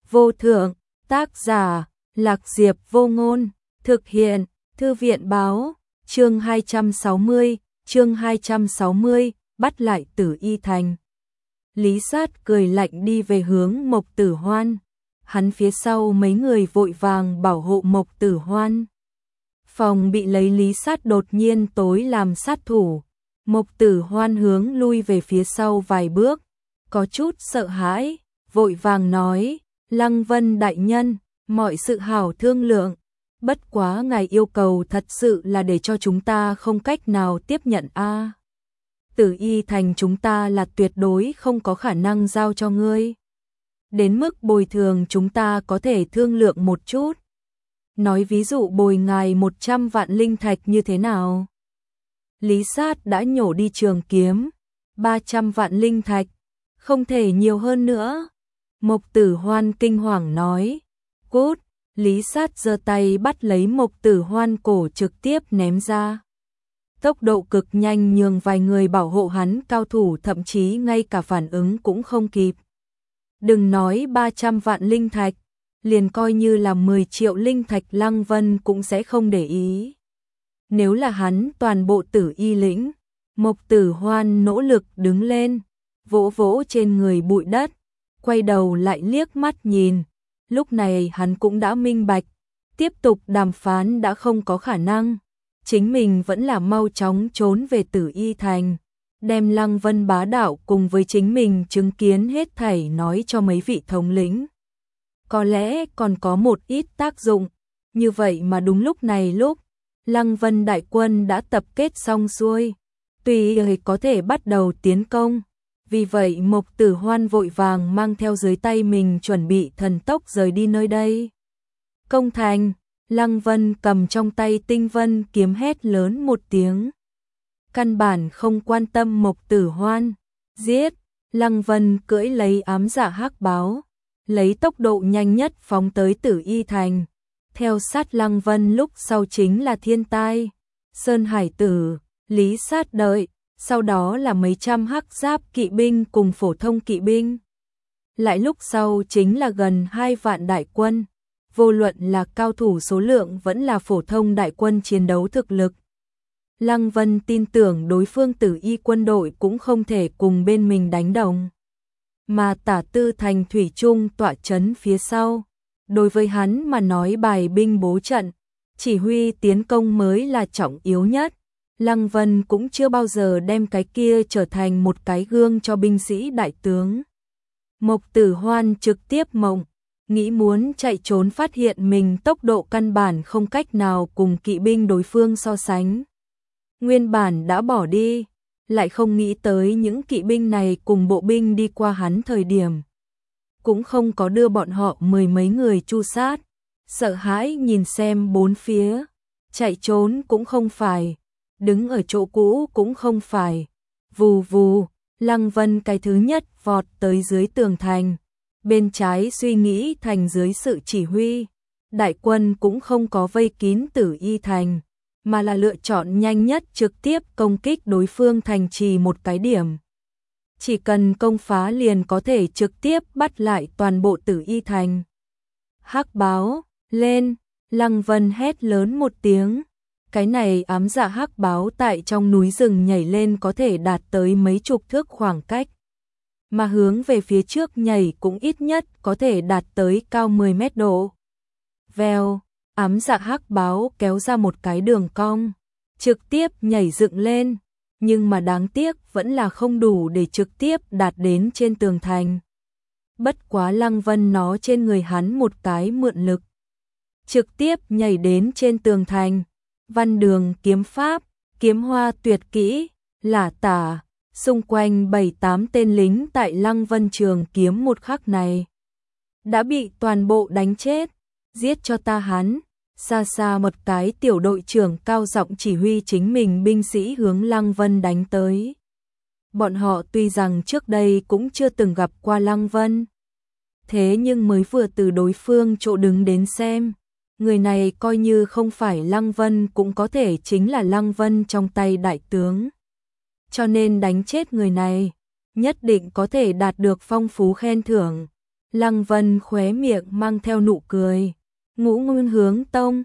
vô thượng, tác giả, Lạc Diệp Vô Ngôn, thực hiện, Thư viện báo, chương 260, bắt lại Tử Y Thành. Lý Sát cười lạnh đi về hướng Mộc Tử Hoan, hắn phía sau mấy người vội vàng bảo hộ Mộc Tử Hoan. Phòng bị lấy Lý Sát đột nhiên tối làm sát thủ, Mộc Tử Hoan hướng lui về phía sau vài bước, có chút sợ hãi, vội vàng nói, Lăng Vân đại nhân, mọi sự hảo thương lượng, bất quá ngài yêu cầu thật sự là để cho chúng ta không cách nào tiếp nhận a. Tử Y Thành chúng ta là tuyệt đối không có khả năng giao cho ngươi. Đến mức bồi thường chúng ta có thể thương lượng một chút. Nói ví dụ bồi ngài 100 vạn linh thạch như thế nào? Lý Sát đã nhổ đi trường kiếm, 300 vạn linh thạch, không thể nhiều hơn nữa. Mộc Tử Hoan kinh hoàng nói, cút, Lý Sát giơ tay bắt lấy Mộc Tử Hoan cổ trực tiếp ném ra. Tốc độ cực nhanh nhường vài người bảo hộ hắn cao thủ thậm chí ngay cả phản ứng cũng không kịp. Đừng nói 300 vạn linh thạch, liền coi như là 10 triệu linh thạch Lăng Vân cũng sẽ không để ý. Nếu là hắn toàn bộ Tử Y lĩnh, Mộc Tử Hoan nỗ lực đứng lên, vỗ vỗ trên người bụi đất, quay đầu lại liếc mắt nhìn. Lúc này hắn cũng đã minh bạch, tiếp tục đàm phán đã không có khả năng. Chính mình vẫn là mau chóng trốn về Tử Y Thành, đem Lăng Vân bá đạo cùng với chính mình chứng kiến hết thảy nói cho mấy vị thống lĩnh. Có lẽ còn có một ít tác dụng, như vậy mà đúng lúc này Lăng Vân đại quân đã tập kết xong xuôi, tùy có thể bắt đầu tiến công. Vì vậy Mộc Tử Hoan vội vàng mang theo dưới tay mình chuẩn bị thần tốc rời đi nơi đây. Công thành, Lăng Vân cầm trong tay Tinh Vân kiếm hét lớn một tiếng. Căn bản không quan tâm Mộc Tử Hoan, giết, Lăng Vân cưỡi lấy ám dạ hắc báo, lấy tốc độ nhanh nhất phóng tới Tử Y Thành. Theo sát Lăng Vân lúc sau chính là Thiên Tai, Sơn Hải Tử, Lý Sát đợi, sau đó là mấy trăm hắc giáp kỵ binh cùng phổ thông kỵ binh. Lại lúc sau chính là gần 2 vạn đại quân, vô luận là cao thủ số lượng vẫn là phổ thông đại quân chiến đấu thực lực. Lăng Vân tin tưởng đối phương Tử Y quân đội cũng không thể cùng bên mình đánh đồng. Mà Tả Tư Thành thủy chung tọa chấn phía sau. Đối với hắn mà nói bài binh bố trận, chỉ huy tiến công mới là trọng yếu nhất. Lăng Vân cũng chưa bao giờ đem cái kia trở thành một cái gương cho binh sĩ đại tướng. Mộc Tử Hoan trực tiếp mộng, nghĩ muốn chạy trốn phát hiện mình tốc độ căn bản không cách nào cùng kỵ binh đối phương so sánh. Nguyên bản đã bỏ đi, lại không nghĩ tới những kỵ binh này cùng bộ binh đi qua hắn thời điểm. Cũng không có đưa bọn họ 10 mấy người tru sát, sợ hãi nhìn xem bốn phía, chạy trốn cũng không phải, đứng ở chỗ cũ cũng không phải. Vù vù, Lăng Vân cái thứ nhất vọt tới dưới tường thành, bên trái suy nghĩ thành dưới sự chỉ huy. Đại quân cũng không có vây kín Tử Y Thành, mà là lựa chọn nhanh nhất trực tiếp công kích đối phương thành trì một cái điểm. Chỉ cần công phá liền có thể trực tiếp bắt lại toàn bộ Tử Y Thành. Hắc báo, lên, Lăng Vân hét lớn một tiếng. Cái này ám dạ hắc báo tại trong núi rừng nhảy lên có thể đạt tới mấy chục thước khoảng cách. Mà hướng về phía trước nhảy cũng ít nhất có thể đạt tới cao 10 mét độ. Vèo, ám dạ hắc báo kéo ra một cái đường cong, trực tiếp nhảy dựng lên. Nhưng mà đáng tiếc vẫn là không đủ để trực tiếp đạt đến trên tường thành. Bất quá Lăng Vân nó trên người hắn một cái mượn lực, trực tiếp nhảy đến trên tường thành. Văn đường kiếm pháp, kiếm hoa tuyệt kỹ, lả tả, xung quanh 7-8 tên lính tại Lăng Vân trường kiếm một khắc này đã bị toàn bộ đánh chết. Giết cho ta hắn. Xa xa một cái tiểu đội trưởng cao giọng chỉ huy chính mình binh sĩ hướng Lăng Vân đánh tới. Bọn họ tuy rằng trước đây cũng chưa từng gặp qua Lăng Vân, thế nhưng mới vừa từ đối phương chỗ đứng đến xem, người này coi như không phải Lăng Vân cũng có thể chính là Lăng Vân trong tay đại tướng. Cho nên đánh chết người này, nhất định có thể đạt được phong phú khen thưởng. Lăng Vân khóe miệng mang theo nụ cười. Ngũ Nguyên hướng tông,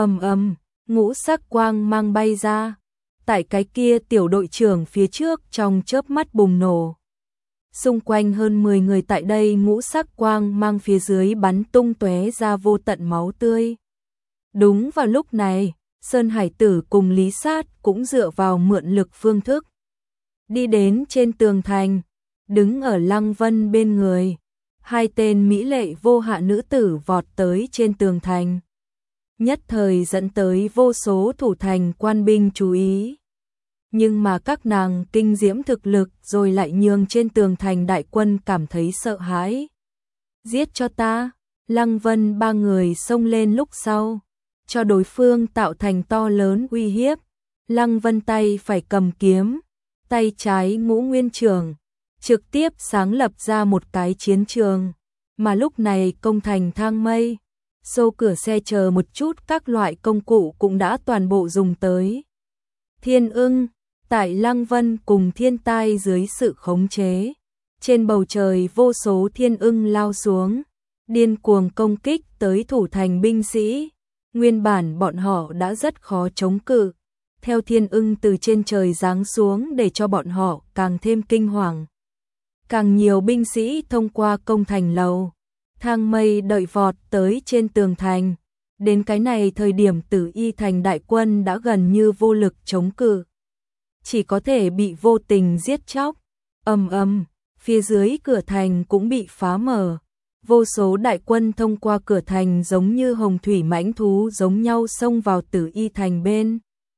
ngũ sắc quang mang bay ra. Tại cái kia tiểu đội trưởng phía trước trong chớp mắt bùng nổ. Xung quanh hơn 10 người tại đây ngũ sắc quang mang phía dưới bắn tung tóe ra vô tận máu tươi. Đúng vào lúc này, Sơn Hải Tử cùng Lý Sát cũng dựa vào mượn lực phương thức. Đi đến trên tường thành, đứng ở Lăng Vân bên người. Hai tên mỹ lệ vô hạ nữ tử vọt tới trên tường thành. Nhất thời dẫn tới vô số thủ thành quan binh chú ý. Nhưng mà các nàng kinh diễm thực lực rồi lại nhường trên tường thành đại quân cảm thấy sợ hãi. Giết cho ta, Lăng Vân ba người xông lên lúc sau, cho đối phương tạo thành to lớn uy hiếp. Lăng Vân tay phải cầm kiếm, tay trái Ngũ Nguyên Trường, trực tiếp sáng lập ra một cái chiến trường. Mà lúc này công thành thang mây, xô cửa xe chờ một chút các loại công cụ cũng đã toàn bộ dùng tới. Thiên ưng, tại Lăng Vân cùng thiên tai dưới sự khống chế, trên bầu trời vô số thiên ưng lao xuống, điên cuồng công kích tới thủ thành binh sĩ. Nguyên bản bọn họ đã rất khó chống cự, theo thiên ưng từ trên trời giáng xuống để cho bọn họ càng thêm kinh hoàng. Càng nhiều binh sĩ thông qua công thành lầu, thang mây đợi vọt tới trên tường thành. Đến cái này thời điểm Tử Y thành đại quân đã gần như vô lực chống cự, chỉ có thể bị vô tình giết chóc. Phía dưới cửa thành cũng bị phá mở. Vô số đại quân thông qua cửa thành giống như hồng thủy mãnh thú giống nhau xông vào Tử Y thành bên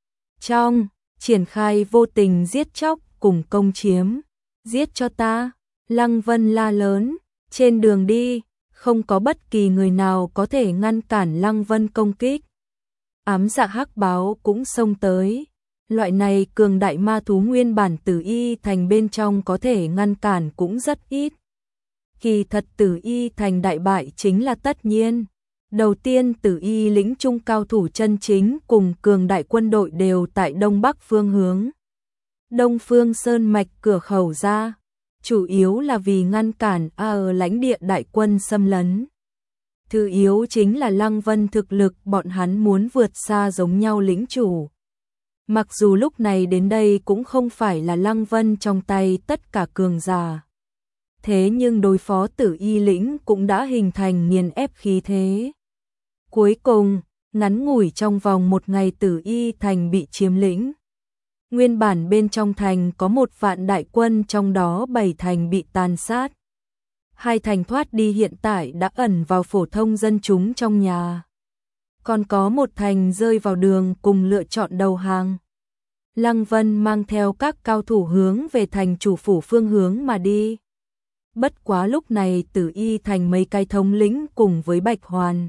trong, triển khai vô tình giết chóc cùng công chiếm. Giết cho ta, Lăng Vân la lớn. Trên đường đi, không có bất kỳ người nào có thể ngăn cản Lăng Vân công kích. Ám dạ hắc báo cũng xông tới. Loại này cường đại ma thú nguyên bản Tử Y thành bên trong có thể ngăn cản cũng rất ít. Kỳ thật Tử Y thành đại bại chính là tất nhiên. Đầu tiên Tử Y lĩnh trung cao thủ chân chính cùng cường đại quân đội đều tại đông bắc phương hướng. Đông Phương Sơn mạch cửa khẩu ra, chủ yếu là vì ngăn cản ở lãnh địa đại quân xâm lấn. Thứ yếu chính là Lăng Vân thực lực bọn hắn muốn vượt xa giống nhau lĩnh chủ. Mặc dù lúc này đến đây cũng không phải là Lăng Vân trong tay tất cả cường giả. Thế nhưng đối phó Tử Y lĩnh cũng đã hình thành nghiền ép khí thế. Cuối cùng, ngắn ngủi trong vòng một ngày Tử Y thành bị chiếm lĩnh. Nguyên bản bên trong thành có 1 vạn đại quân, trong đó 7 thành bị tàn sát. 2 thành thoát đi hiện tại đã ẩn vào phổ thông dân chúng trong nhà. Còn có 1 thành rơi vào đường cùng lựa chọn đầu hàng. Lăng Vân mang theo các cao thủ hướng về thành chủ phủ phương hướng mà đi. Bất quá lúc này Tử Y thành mấy cái thống lĩnh cùng với Bạch Hoàn.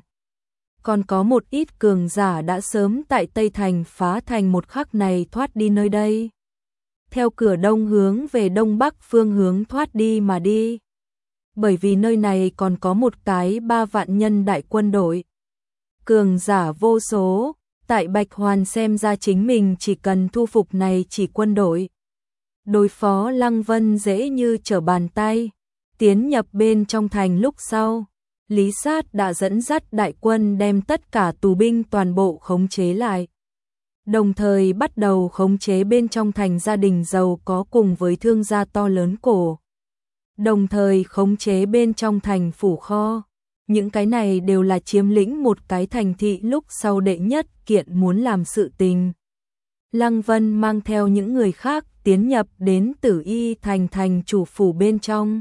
Còn có một ít cường giả đã sớm tại Tây Thành phá thành một khắc này thoát đi nơi đây. Theo cửa đông hướng về đông bắc phương hướng thoát đi mà đi. Bởi vì nơi này còn có một cái 3 vạn nhân đại quân đội. Cường giả vô số, tại Bạch Hoàn xem ra chính mình chỉ cần thu phục này chỉ quân đội. Đối phó Lăng Vân dễ như trở bàn tay. Tiến nhập bên trong thành lúc sau, Lý Sát đã dẫn dắt đại quân đem tất cả tù binh toàn bộ khống chế lại. Đồng thời bắt đầu khống chế bên trong thành gia đình giàu có cùng với thương gia to lớn cổ. Đồng thời khống chế bên trong thành phủ kho. Những cái này đều là chiếm lĩnh một cái thành thị lúc sau đệ nhất kiện muốn làm sự tình. Lăng Vân mang theo những người khác tiến nhập đến Tử Y thành chủ phủ bên trong.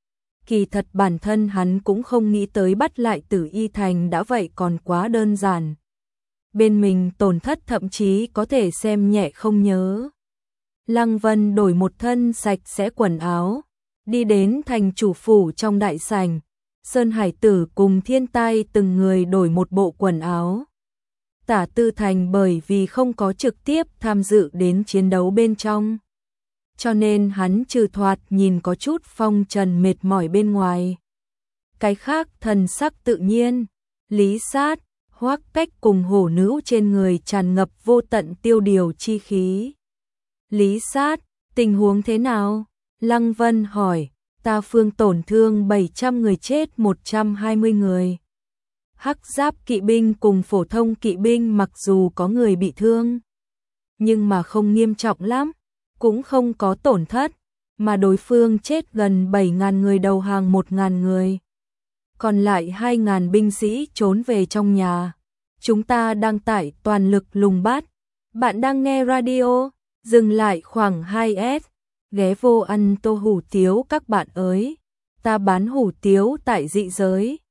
Kỳ thật bản thân hắn cũng không nghĩ tới bắt lại Tử Y thành đã vậy còn quá đơn giản. Bên mình tổn thất thậm chí có thể xem nhẹ không nhớ. Lăng Vân đổi một thân sạch sẽ quần áo, đi đến thành chủ phủ trong đại sảnh. Sơn Hải Tử cùng Thiên Tai từng người đổi một bộ quần áo. Tả Tư Thành bởi vì không có trực tiếp tham dự đến chiến đấu bên trong, cho nên hắn trừ thoạt nhìn có chút phong trần mệt mỏi bên ngoài. Cái khác thần sắc tự nhiên, Lý Sát, Hoắc Cách cùng hổ nữ trên người tràn ngập vô tận tiêu điều chi khí. Lý Sát, tình huống thế nào? Lăng Vân hỏi. ta phương tổn thương 700 người chết 120 người. Hắc giáp kỵ binh cùng phổ thông kỵ binh mặc dù có người bị thương, nhưng mà không nghiêm trọng lắm, cũng không có tổn thất, mà đối phương chết gần 7.000 người đầu hàng 1.000 người. Còn lại 2.000 binh sĩ trốn về trong nhà. Chúng ta đang tải toàn lực lùng bắt. Bạn đang nghe radio, dừng lại khoảng 2S, ghé vô ăn tô hủ tiếu các bạn ơi. Ta bán hủ tiếu tại dị giới.